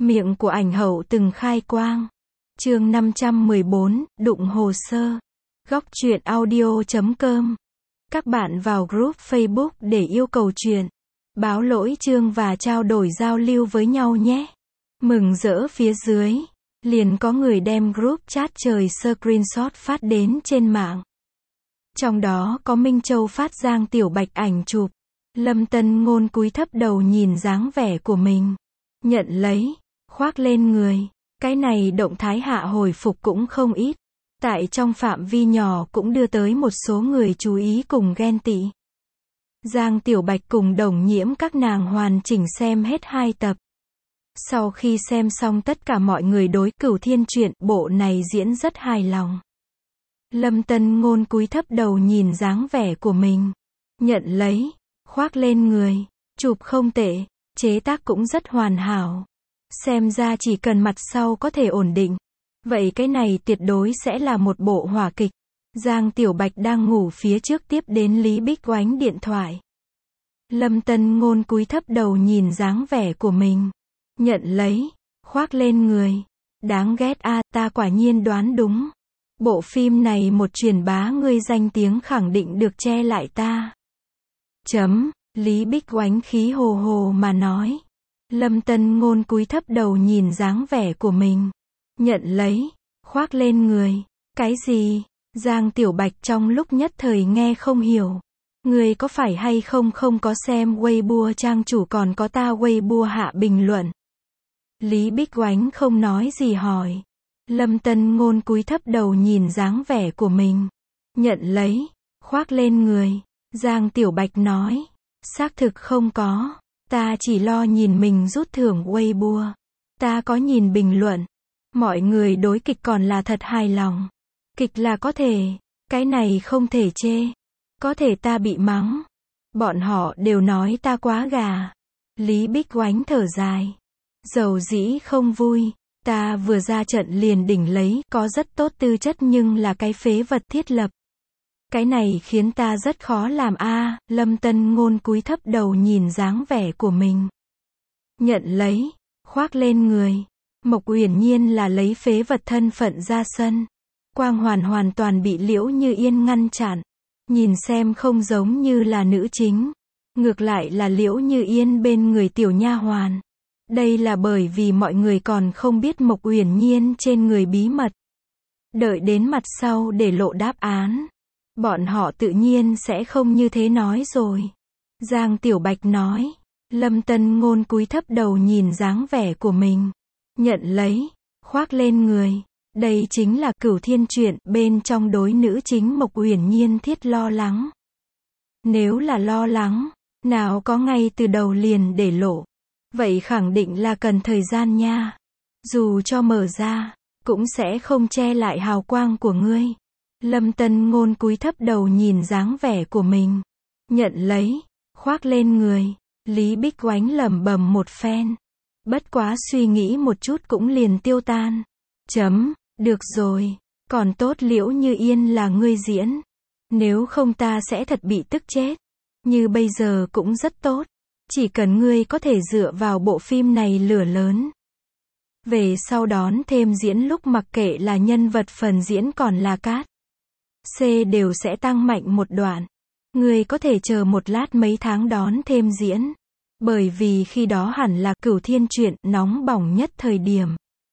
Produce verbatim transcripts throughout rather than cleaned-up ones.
Miệng của ảnh hậu từng khai quang. Chương năm trăm mười bốn, đụng hồ sơ. Góc truyện audio chấm com. Các bạn vào group Facebook để yêu cầu truyện, báo lỗi chương và trao đổi giao lưu với nhau nhé. Mừng rỡ phía dưới, liền có người đem group chat trời screenshot phát đến trên mạng. Trong đó có Minh Châu phát Giang Tiểu Bạch ảnh chụp. Lâm Tân Ngôn cúi thấp đầu nhìn dáng vẻ của mình. Nhận lấy, khoác lên người. Cái này động thái hạ hồi phục cũng không ít. Tại trong phạm vi nhỏ cũng đưa tới một số người chú ý cùng ghen tị. Giang Tiểu Bạch cùng Đồng Nhiễm các nàng hoàn chỉnh xem hết hai tập. Sau khi xem xong tất cả mọi người đối Cửu Thiên truyện bộ này diễn rất hài lòng. Lâm Tân Ngôn cúi thấp đầu nhìn dáng vẻ của mình. Nhận lấy, khoác lên người. Chụp không tệ, chế tác cũng rất hoàn hảo. Xem ra chỉ cần mặt sau có thể ổn định. Vậy cái này tuyệt đối sẽ là một bộ hỏa kịch. Giang Tiểu Bạch đang ngủ phía trước tiếp đến Lý Bích Oánh điện thoại. Lâm Tân Ngôn cúi thấp đầu nhìn dáng vẻ của mình. Nhận lấy, khoác lên người. Đáng ghét a, à, ta quả nhiên đoán đúng. Bộ phim này một truyền bá ngươi danh tiếng khẳng định được che lại ta. Chấm, Lý Bích Oánh khí hồ hồ mà nói. Lâm Tân Ngôn cúi thấp đầu nhìn dáng vẻ của mình. Nhận lấy, khoác lên người. Cái gì? Giang Tiểu Bạch trong lúc nhất thời nghe không hiểu. Người có phải hay không không có xem Weibo trang chủ còn có ta Weibo hạ bình luận. Lý Bích Oánh không nói gì hỏi. Lâm Tân Ngôn cúi thấp đầu nhìn dáng vẻ của mình. Nhận lấy, khoác lên người. Giang Tiểu Bạch nói. Xác thực không có. Ta chỉ lo nhìn mình rút thưởng Weibo. Ta có nhìn bình luận. Mọi người đối kịch còn là thật hài lòng. Kịch là có thể. Cái này không thể chê. Có thể ta bị mắng. Bọn họ đều nói ta quá gà. Lý Bích Oánh thở dài. Dầu dĩ không vui. Ta vừa ra trận liền đỉnh lấy, có rất tốt tư chất nhưng là cái phế vật thiết lập. Cái này khiến ta rất khó làm a. À, Lâm Tân Ngôn cúi thấp đầu nhìn dáng vẻ của mình. Nhận lấy, khoác lên người. Mộc Uyển Nhiên là lấy phế vật thân phận ra sân. Quang Hoàn hoàn toàn bị Liễu Như Yên ngăn chặn. Nhìn xem không giống như là nữ chính. Ngược lại là Liễu Như Yên bên người tiểu nha hoàn. Đây là bởi vì mọi người còn không biết Mộc Uyển Nhiên trên người bí mật. Đợi đến mặt sau để lộ đáp án. Bọn họ tự nhiên sẽ không như thế nói rồi. Giang Tiểu Bạch nói. Lâm Tân Ngôn cúi thấp đầu nhìn dáng vẻ của mình. Nhận lấy, khoác lên người. Đây chính là Cửu Thiên truyện, bên trong đối nữ chính Mộc Uyển Nhiên thiết lo lắng. Nếu là lo lắng, nào có ngay từ đầu liền để lộ. Vậy khẳng định là cần thời gian nha. Dù cho mở ra, cũng sẽ không che lại hào quang của ngươi. Lâm Tân Ngôn cúi thấp đầu nhìn dáng vẻ của mình. Nhận lấy, khoác lên người. Lý Bích Oánh lẩm bẩm một phen. Bất quá suy nghĩ một chút cũng liền tiêu tan. Chấm, được rồi. Còn tốt Liễu Như Yên là ngươi diễn. Nếu không ta sẽ thật bị tức chết. Như bây giờ cũng rất tốt. Chỉ cần ngươi có thể dựa vào bộ phim này lửa lớn. Về sau đón thêm diễn lúc mặc kệ là nhân vật phần diễn còn là cát. C đều sẽ tăng mạnh một đoạn. Ngươi có thể chờ một lát mấy tháng đón thêm diễn. Bởi vì khi đó hẳn là Cửu Thiên truyện nóng bỏng nhất thời điểm.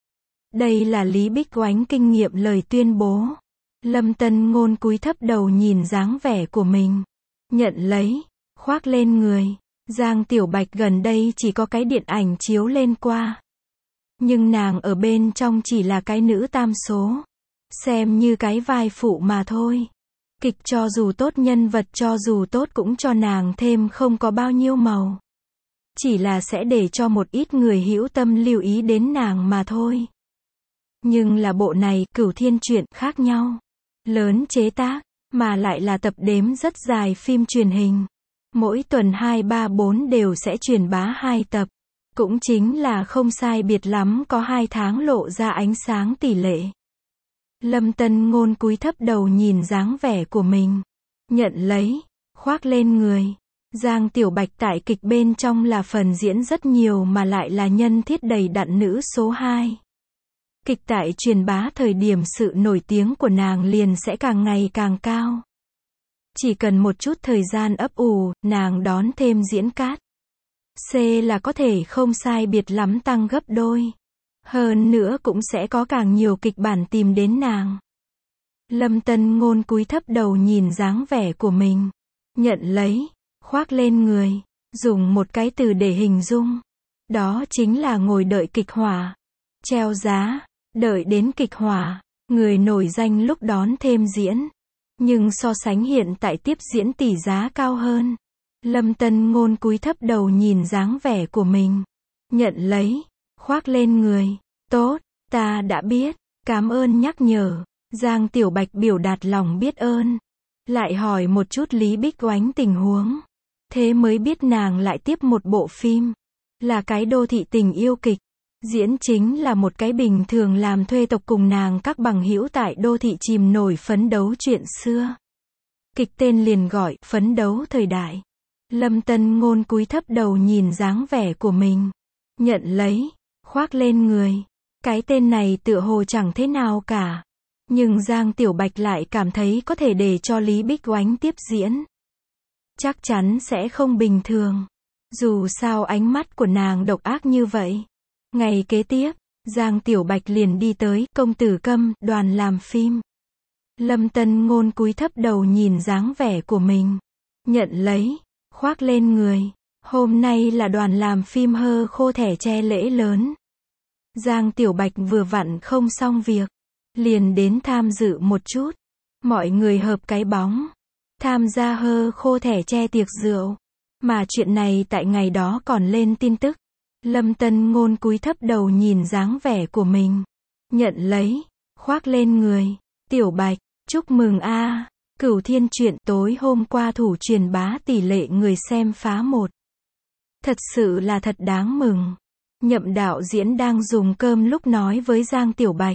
Đây là Lý Bích Oánh kinh nghiệm lời tuyên bố. Lâm Tân Ngôn cúi thấp đầu nhìn dáng vẻ của mình. Nhận lấy, khoác lên người. Giang Tiểu Bạch gần đây chỉ có cái điện ảnh chiếu lên qua. Nhưng nàng ở bên trong chỉ là cái nữ tam số. Xem như cái vai phụ mà thôi. Kịch cho dù tốt, nhân vật cho dù tốt cũng cho nàng thêm không có bao nhiêu màu. Chỉ là sẽ để cho một ít người hữu tâm lưu ý đến nàng mà thôi. Nhưng là bộ này, Cửu Thiên truyện khác nhau. Lớn chế tác, mà lại là tập đếm rất dài phim truyền hình. Mỗi tuần hai ba bốn đều sẽ truyền bá hai tập. Cũng chính là không sai biệt lắm có hai tháng lộ ra ánh sáng tỷ lệ. Lâm Tân Ngôn cúi thấp đầu nhìn dáng vẻ của mình. Nhận lấy, khoác lên người. Giang Tiểu Bạch tại kịch bên trong là phần diễn rất nhiều mà lại là nhân thiết đầy đặn nữ số hai. Kịch tại truyền bá thời điểm sự nổi tiếng của nàng liền sẽ càng ngày càng cao. Chỉ cần một chút thời gian ấp ủ, nàng đón thêm diễn cát. C là có thể không sai biệt lắm tăng gấp đôi. Hơn nữa cũng sẽ có càng nhiều kịch bản tìm đến nàng. Lâm Tân Ngôn cúi thấp đầu nhìn dáng vẻ của mình. Nhận lấy, khoác lên người, dùng một cái từ để hình dung. Đó chính là ngồi đợi kịch hỏa. Treo giá, đợi đến kịch hỏa, người nổi danh lúc đón thêm diễn. Nhưng so sánh hiện tại tiếp diễn tỷ giá cao hơn. Lâm Tân Ngôn cúi thấp đầu nhìn dáng vẻ của mình. Nhận lấy, khoác lên người. Tốt, ta đã biết, cảm ơn nhắc nhở. Giang Tiểu Bạch biểu đạt lòng biết ơn. Lại hỏi một chút Lý Bích Oánh tình huống. Thế mới biết nàng lại tiếp một bộ phim. Là cái đô thị tình yêu kịch. Diễn chính là một cái bình thường làm thuê tộc cùng nàng các bằng hữu tại đô thị chìm nổi phấn đấu chuyện xưa. Kịch tên liền gọi Phấn đấu thời đại. Lâm Tân Ngôn cúi thấp đầu nhìn dáng vẻ của mình. Nhận lấy, khoác lên người. Cái tên này tựa hồ chẳng thế nào cả. Nhưng Giang Tiểu Bạch lại cảm thấy có thể để cho Lý Bích Oánh tiếp diễn. Chắc chắn sẽ không bình thường. Dù sao ánh mắt của nàng độc ác như vậy. Ngày kế tiếp, Giang Tiểu Bạch liền đi tới Công Tử Câm, đoàn làm phim. Lâm Tân Ngôn cúi thấp đầu nhìn dáng vẻ của mình. Nhận lấy, khoác lên người. Hôm nay là đoàn làm phim hơ khô thẻ che lễ lớn. Giang Tiểu Bạch vừa vặn không xong việc. Liền đến tham dự một chút. Mọi người hợp cái bóng. Tham gia hơ khô thẻ che tiệc rượu. Mà chuyện này tại ngày đó còn lên tin tức. Lâm Tân Ngôn cúi thấp đầu nhìn dáng vẻ của mình. Nhận lấy, khoác lên người. Tiểu Bạch, chúc mừng a. Cửu Thiên Truyện tối hôm qua thủ truyền bá tỷ lệ người xem phá một. Thật sự là thật đáng mừng. Nhậm đạo diễn đang dùng cơm lúc nói với Giang Tiểu Bạch.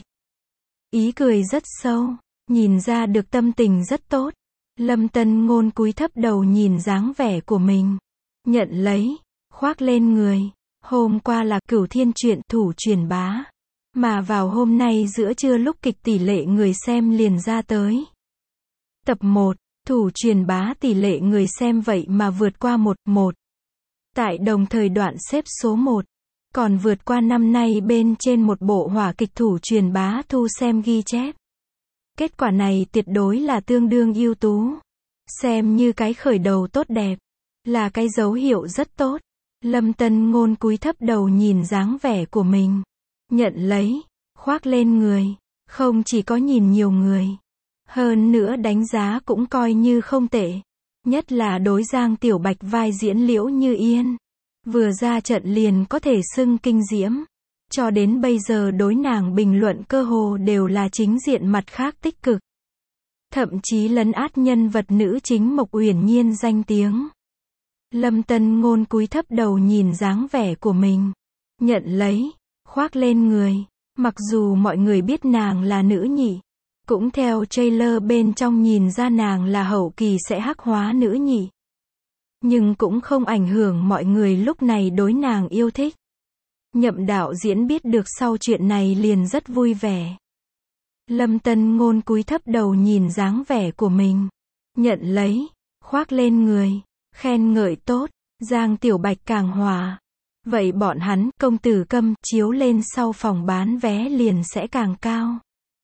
Ý cười rất sâu, nhìn ra được tâm tình rất tốt. Lâm Tân Ngôn cúi thấp đầu nhìn dáng vẻ của mình. Nhận lấy, khoác lên người. Hôm qua là Cửu Thiên Truyện thủ truyền bá. Mà vào hôm nay giữa trưa lúc kịch tỷ lệ người xem liền ra tới. Tập một, thủ truyền bá tỷ lệ người xem vậy mà vượt qua một một. Tại đồng thời đoạn xếp số một. Còn vượt qua năm nay bên trên một bộ hỏa kịch thủ truyền bá thu xem ghi chép. Kết quả này tuyệt đối là tương đương ưu tú. Xem như cái khởi đầu tốt đẹp. Là cái dấu hiệu rất tốt. Lâm Tân Ngôn cúi thấp đầu nhìn dáng vẻ của mình. Nhận lấy, khoác lên người. Không chỉ có nhìn nhiều người. Hơn nữa đánh giá cũng coi như không tệ. Nhất là đối Giang Tiểu Bạch vai diễn Liễu Như Yên. Vừa ra trận liền có thể xưng kinh diễm. Cho đến bây giờ đối nàng bình luận cơ hồ đều là chính diện mặt khác tích cực. Thậm chí lấn át nhân vật nữ chính Mộc Uyển Nhiên danh tiếng. Lâm Tân Ngôn cúi thấp đầu nhìn dáng vẻ của mình. Nhận lấy, khoác lên người. Mặc dù mọi người biết nàng là nữ nhị. Cũng theo trailer bên trong nhìn ra nàng là hậu kỳ sẽ hắc hóa nữ nhị. Nhưng cũng không ảnh hưởng mọi người lúc này đối nàng yêu thích. Nhậm đạo diễn biết được sau chuyện này liền rất vui vẻ. Lâm Tân Ngôn cúi thấp đầu nhìn dáng vẻ của mình. Nhận lấy, khoác lên người. Khen ngợi tốt, Giang Tiểu Bạch càng hòa. Vậy bọn hắn, Công Tử Câm, chiếu lên sau phòng bán vé liền sẽ càng cao.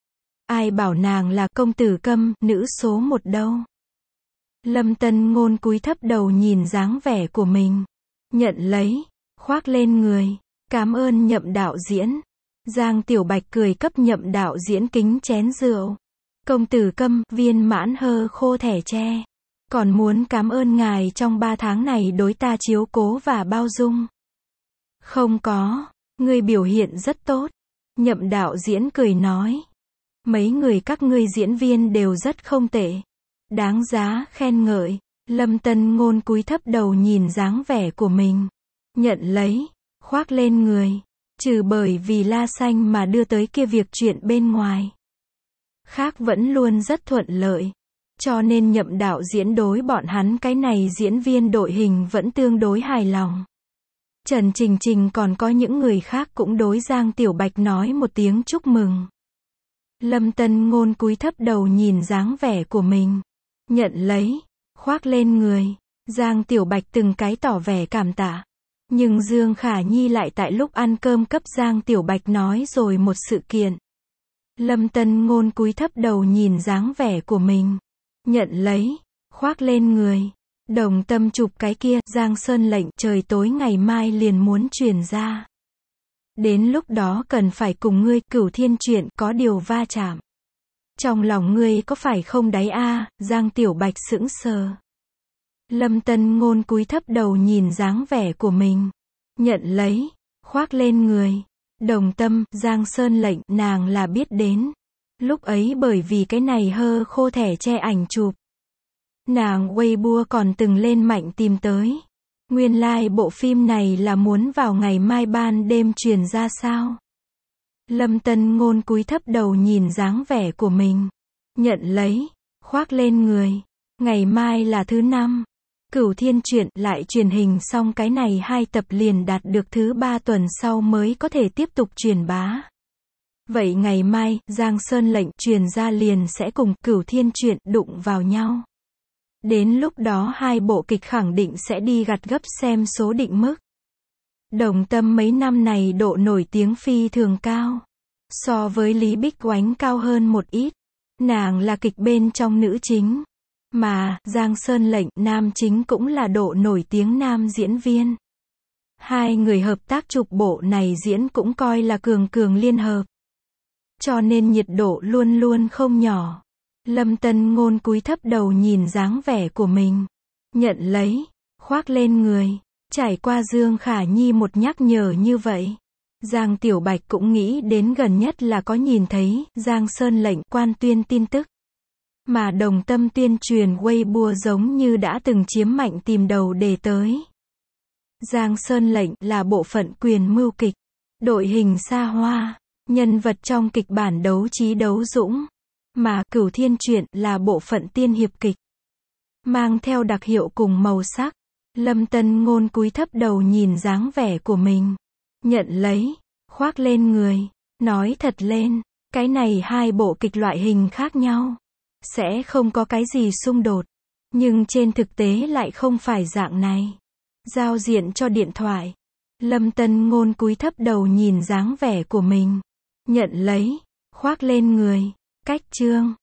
Ai bảo nàng là Công Tử Câm, nữ số một đâu. Lâm Tân Ngôn cúi thấp đầu nhìn dáng vẻ của mình. Nhận lấy, khoác lên người. Cảm ơn Nhậm đạo diễn. Giang Tiểu Bạch cười cấp Nhậm đạo diễn kính chén rượu. Công Tử Câm, viên mãn hơ khô thẻ tre. Còn muốn cảm ơn ngài trong ba tháng này đối ta chiếu cố và bao dung. Không có, ngươi biểu hiện rất tốt. Nhậm đạo diễn cười nói. Mấy người các ngươi diễn viên đều rất không tệ. Đáng giá khen ngợi. Lâm Tân Ngôn cúi thấp đầu nhìn dáng vẻ của mình. Nhận lấy, khoác lên người. Trừ bởi vì La Xanh mà đưa tới kia việc chuyện bên ngoài. Khác vẫn luôn rất thuận lợi. Cho nên Nhậm đạo diễn đối bọn hắn cái này diễn viên đội hình vẫn tương đối hài lòng. Trần Trình Trình còn có những người khác cũng đối Giang Tiểu Bạch nói một tiếng chúc mừng. Lâm Tân Ngôn cúi thấp đầu nhìn dáng vẻ của mình. Nhận lấy, khoác lên người. Giang Tiểu Bạch từng cái tỏ vẻ cảm tạ. Nhưng Dương Khả Nhi lại tại lúc ăn cơm cấp Giang Tiểu Bạch nói rồi một sự kiện. Lâm Tân Ngôn cúi thấp đầu nhìn dáng vẻ của mình. Nhận lấy, khoác lên người. Đồng Tâm chụp cái kia, Giang Sơn lệnh trời tối ngày mai liền muốn truyền ra. Đến lúc đó cần phải cùng ngươi Cửu Thiên chuyện có điều va chạm. Trong lòng ngươi có phải không đáy a? À, Giang Tiểu Bạch sững sờ. Lâm Tân Ngôn cúi thấp đầu nhìn dáng vẻ của mình. Nhận lấy, khoác lên người. Đồng Tâm, Giang Sơn lệnh, nàng là biết đến. Lúc ấy bởi vì cái này hơ khô thẻ che ảnh chụp. Nàng Weibo còn từng lên mạnh tìm tới. Nguyên lai like bộ phim này là muốn vào ngày mai ban đêm truyền ra sao? Lâm Tân Ngôn cúi thấp đầu nhìn dáng vẻ của mình. Nhận lấy, khoác lên người. Ngày mai là thứ năm. Cửu Thiên chuyện lại truyền hình xong cái này hai tập liền đạt được thứ ba tuần sau mới có thể tiếp tục truyền bá. Vậy ngày mai, Giang Sơn lệnh truyền ra liền sẽ cùng Cửu Thiên chuyện đụng vào nhau. Đến lúc đó hai bộ kịch khẳng định sẽ đi gặt gấp xem số định mức. Đồng Tâm mấy năm này độ nổi tiếng phi thường cao. So với Lý Bích Oánh cao hơn một ít. Nàng là kịch bên trong nữ chính. Mà, Giang Sơn lệnh, nam chính cũng là độ nổi tiếng nam diễn viên. Hai người hợp tác chụp bộ này diễn cũng coi là cường cường liên hợp. Cho nên nhiệt độ luôn luôn không nhỏ. Lâm Tân Ngôn cúi thấp đầu nhìn dáng vẻ của mình. Nhận lấy, khoác lên người. Trải qua Dương Khả Nhi một nhắc nhở như vậy. Giang Tiểu Bạch cũng nghĩ đến gần nhất là có nhìn thấy Giang Sơn lệnh quan tuyên tin tức. Mà Đồng Tâm tuyên truyền Weibo giống như đã từng chiếm mạnh tìm đầu đề tới. Giang Sơn lệnh là bộ phận quyền mưu kịch. Đội hình xa hoa. Nhân vật trong kịch bản đấu trí đấu dũng. Mà Cửu Thiên chuyện là bộ phận tiên hiệp kịch. Mang theo đặc hiệu cùng màu sắc. Lâm Tân Ngôn cúi thấp đầu nhìn dáng vẻ của mình. Nhận lấy, khoác lên người. Nói thật lên, cái này hai bộ kịch loại hình khác nhau. Sẽ không có cái gì xung đột. Nhưng trên thực tế lại không phải dạng này. Giao diện cho điện thoại. Lâm Tân Ngôn cúi thấp đầu nhìn dáng vẻ của mình. Nhận lấy, khoác lên người. Cách chương.